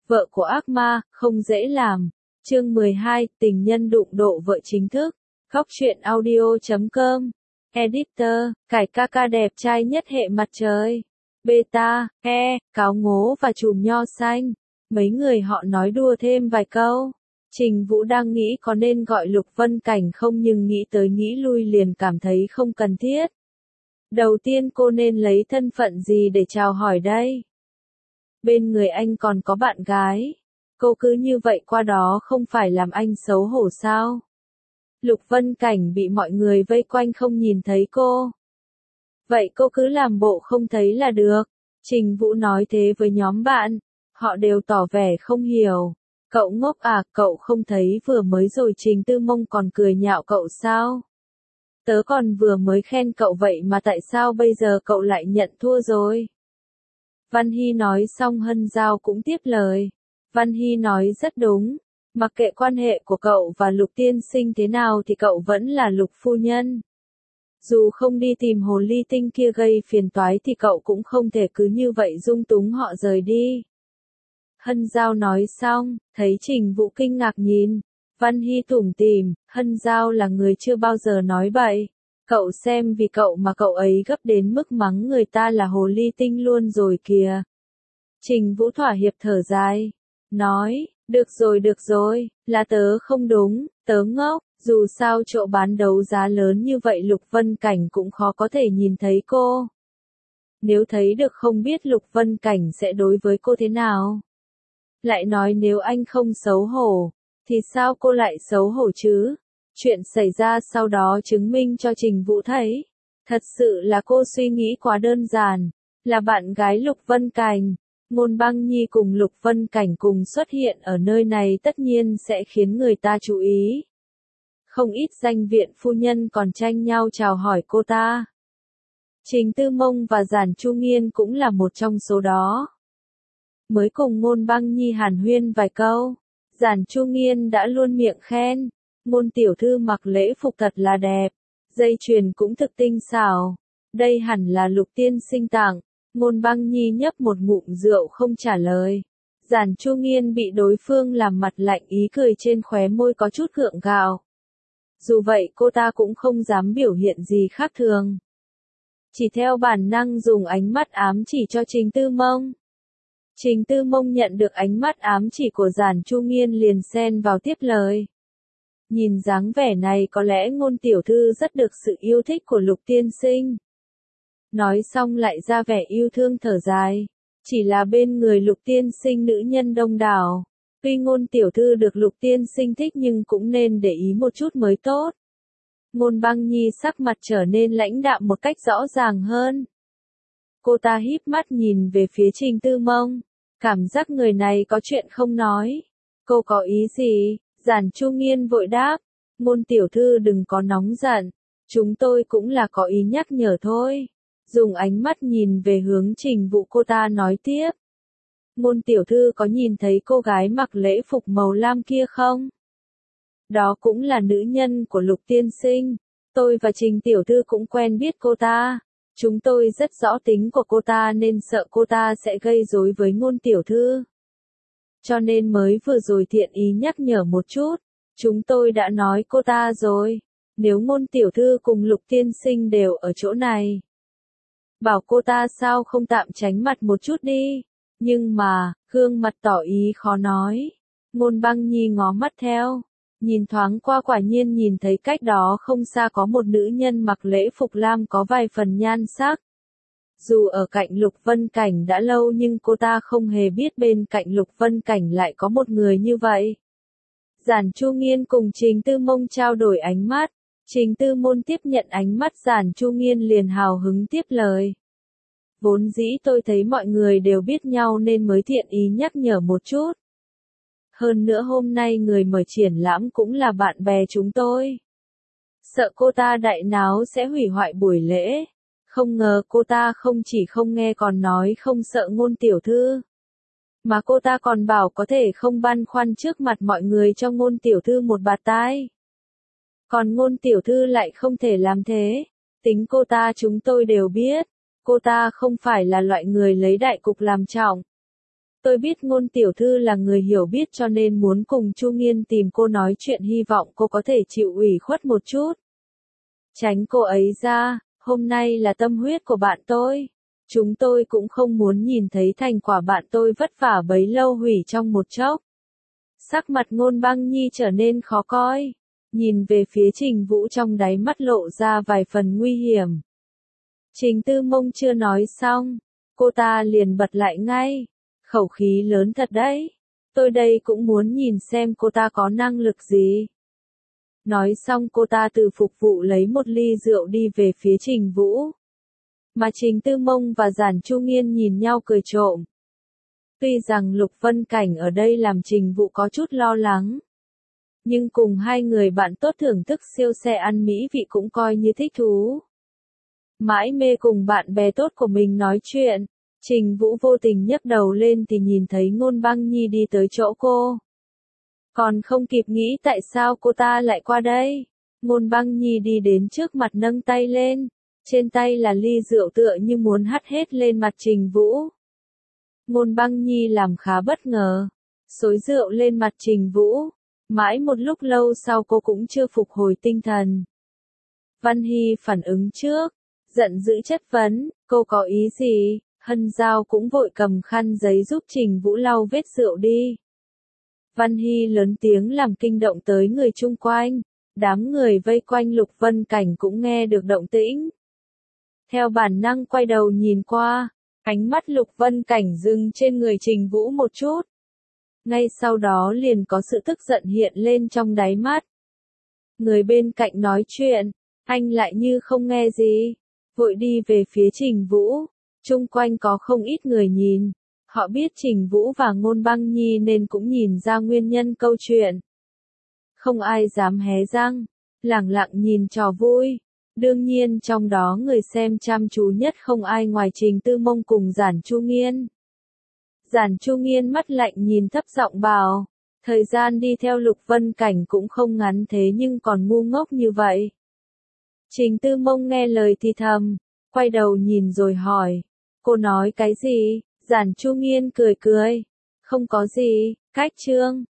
Vợ của ác ma, không dễ làm. Chương 12, tình nhân đụng độ vợ chính thức. Góc truyện audio.com. Editor, cải ca ca đẹp trai nhất hệ mặt trời. Beta, cáo ngố và chùm nho xanh. Mấy người họ nói đùa thêm vài câu. Trình Vũ đang nghĩ có nên gọi Lục Vân Cảnh không, nhưng nghĩ tới nghĩ lui liền cảm thấy không cần thiết. Đầu tiên cô nên lấy thân phận gì để chào hỏi đây? Bên người anh còn có bạn gái. Cô cứ như vậy qua đó không phải làm anh xấu hổ sao? Lục Vân Cảnh bị mọi người vây quanh không nhìn thấy cô. Vậy cô cứ làm bộ không thấy là được. Trình Vũ nói thế với nhóm bạn. Họ đều tỏ vẻ không hiểu. Cậu ngốc à, cậu không thấy vừa mới rồi Trình Tư Mông còn cười nhạo cậu sao? Tớ còn vừa mới khen cậu vậy mà tại sao bây giờ cậu lại nhận thua rồi? Văn Hy nói xong Hân Giao cũng tiếp lời. Văn Hy nói rất đúng. Mặc kệ quan hệ của cậu và Lục tiên sinh thế nào thì cậu vẫn là Lục phu nhân. Dù không đi tìm hồ ly tinh kia gây phiền toái thì cậu cũng không thể cứ như vậy dung túng họ rời đi. Hân Giao nói xong, thấy Trình Vũ kinh ngạc nhìn. Văn Hy tủm tỉm, Hân Giao là người chưa bao giờ nói bậy. Cậu xem vì cậu mà cậu ấy gấp đến mức mắng người ta là hồ ly tinh luôn rồi kìa. Trình Vũ thỏa hiệp thở dài. Nói, được rồi, là tớ không đúng, tớ ngốc, dù sao chỗ bán đấu giá lớn như vậy Lục Vân Cảnh cũng khó có thể nhìn thấy cô. Nếu thấy được không biết Lục Vân Cảnh sẽ đối với cô thế nào. Lại nói nếu anh không xấu hổ, thì sao cô lại xấu hổ chứ? Chuyện xảy ra sau đó chứng minh cho Trình Vũ thấy. Thật sự là cô suy nghĩ quá đơn giản. Là bạn gái Lục Vân Cảnh. Ngôn Băng Nhi cùng Lục Vân Cảnh cùng xuất hiện ở nơi này tất nhiên sẽ khiến người ta chú ý. Không ít danh viện phu nhân còn tranh nhau chào hỏi cô ta. Trình Tư Mông và Giản Chu Nghiên cũng là một trong số đó. Mới cùng Ngôn Băng Nhi hàn huyên vài câu, Giản Chu Nghiên đã luôn miệng khen. Ngôn tiểu thư mặc lễ phục thật là đẹp, dây chuyền cũng thực tinh xảo. Đây hẳn là Lục tiên sinh tặng. Ngôn Băng Nhi nhấp một ngụm rượu không trả lời. Giản Chu Nghiên bị đối phương làm mặt lạnh, ý cười trên khóe môi có chút gượng gạo. Dù vậy cô ta cũng không dám biểu hiện gì khác thường. Chỉ theo bản năng dùng ánh mắt ám chỉ cho Trình Tư Mông. Trình Tư Mông nhận được ánh mắt ám chỉ của Giản Chu Nghiên liền xen vào tiếp lời. Nhìn dáng vẻ này có lẽ Ngôn tiểu thư rất được sự yêu thích của Lục tiên sinh. Nói xong lại ra vẻ yêu thương thở dài. Chỉ là bên người Lục tiên sinh nữ nhân đông đảo. Tuy Ngôn tiểu thư được Lục tiên sinh thích nhưng cũng nên để ý một chút mới tốt. Ngôn Băng Nhi sắc mặt trở nên lãnh đạm một cách rõ ràng hơn. Cô ta híp mắt nhìn về phía Trình Tư Mông. Cảm giác người này có chuyện không nói. Cô có ý gì? Giản Chu Nghiên vội đáp. Ngôn tiểu thư đừng có nóng giận. Chúng tôi cũng là có ý nhắc nhở thôi. Dùng ánh mắt nhìn về hướng Trình Vũ cô ta nói tiếp. Ngôn tiểu thư có nhìn thấy cô gái mặc lễ phục màu lam kia không? Đó cũng là nữ nhân của Lục tiên sinh. Tôi và Trình tiểu thư cũng quen biết cô ta. Chúng tôi rất rõ tính của cô ta nên sợ cô ta sẽ gây rối với Ngôn tiểu thư. Cho nên mới vừa rồi thiện ý nhắc nhở một chút. Chúng tôi đã nói cô ta rồi. Nếu Ngôn tiểu thư cùng Lục tiên sinh đều ở chỗ này, bảo cô ta sao không tạm tránh mặt một chút đi. Nhưng mà, gương mặt tỏ ý khó nói. Ngôn Băng Nhi ngó mắt theo. Nhìn thoáng qua quả nhiên nhìn thấy cách đó không xa có một nữ nhân mặc lễ phục lam có vài phần nhan sắc. Dù ở cạnh Lục Vân Cảnh đã lâu nhưng cô ta không hề biết bên cạnh Lục Vân Cảnh lại có một người như vậy. Giản Chu Nghiên cùng Trình Tư Mông trao đổi ánh mắt. Trình Tư Môn tiếp nhận ánh mắt Giản Chu Nghiên liền hào hứng tiếp lời. Vốn dĩ tôi thấy mọi người đều biết nhau nên mới thiện ý nhắc nhở một chút. Hơn nữa hôm nay người mở triển lãm cũng là bạn bè chúng tôi. Sợ cô ta đại náo sẽ hủy hoại buổi lễ. Không ngờ cô ta không chỉ không nghe còn nói không sợ Ngôn tiểu thư. Mà cô ta còn bảo có thể không băn khoăn trước mặt mọi người cho Ngôn tiểu thư một bạt tai. Còn Ngôn tiểu thư lại không thể làm thế. Tính cô ta chúng tôi đều biết. Cô ta không phải là loại người lấy đại cục làm trọng. Tôi biết Ngôn tiểu thư là người hiểu biết cho nên muốn cùng Chu Nghiên tìm cô nói chuyện, hy vọng cô có thể chịu ủy khuất một chút. Tránh cô ấy ra, hôm nay là tâm huyết của bạn tôi. Chúng tôi cũng không muốn nhìn thấy thành quả bạn tôi vất vả bấy lâu hủy trong một chốc. Sắc mặt Ngôn Băng Nhi trở nên khó coi. Nhìn về phía Trình Vũ, trong đáy mắt lộ ra vài phần nguy hiểm. Trình Tư Mông chưa nói xong, cô ta liền bật lại ngay. Khẩu khí lớn thật đấy. Tôi đây cũng muốn nhìn xem cô ta có năng lực gì. Nói xong cô ta tự phục vụ lấy một ly rượu đi về phía Trình Vũ. Mà Trình Tư Mông và Giản Chu Nghiên nhìn nhau cười trộm. Tuy rằng Lục Vân Cảnh ở đây làm Trình Vũ có chút lo lắng. Nhưng cùng hai người bạn tốt thưởng thức siêu xe ăn mỹ vị cũng coi như thích thú. Mãi mê cùng bạn bè tốt của mình nói chuyện, Trình Vũ vô tình nhấc đầu lên thì nhìn thấy Ngôn Băng Nhi đi tới chỗ cô. Còn không kịp nghĩ tại sao cô ta lại qua đây, Ngôn Băng Nhi đi đến trước mặt nâng tay lên, trên tay là ly rượu tựa như muốn hắt hết lên mặt Trình Vũ. Ngôn Băng Nhi làm khá bất ngờ, xối rượu lên mặt Trình Vũ, mãi một lúc lâu sau cô cũng chưa phục hồi tinh thần. Văn Hy phản ứng trước, giận dữ chất vấn, cô có ý gì? Hân Giao cũng vội cầm khăn giấy giúp Trình Vũ lau vết rượu đi. Văn Hy lớn tiếng làm kinh động tới người chung quanh, đám người vây quanh Lục Vân Cảnh cũng nghe được động tĩnh. Theo bản năng quay đầu nhìn qua, ánh mắt Lục Vân Cảnh dừng trên người Trình Vũ một chút. Ngay sau đó liền có sự tức giận hiện lên trong đáy mắt. Người bên cạnh nói chuyện, anh lại như không nghe gì, vội đi về phía Trình Vũ. Chung quanh có không ít người nhìn, họ biết Trình Vũ và Ngôn Băng Nhi nên cũng nhìn ra nguyên nhân câu chuyện. Không ai dám hé răng, lẳng lặng nhìn trò vui. Đương nhiên trong đó người xem chăm chú nhất không ai ngoài Trình Tư Mông cùng Giản Chu Nghiên. Giản Chu Nghiên mắt lạnh nhìn thấp giọng bảo, thời gian đi theo Lục Vân Cảnh cũng không ngắn thế nhưng còn ngu ngốc như vậy. Trình Tư Mông nghe lời thì thầm, quay đầu nhìn rồi hỏi, cô nói cái gì? Giản Chu Nghiên cười cười, không có gì, cách trương.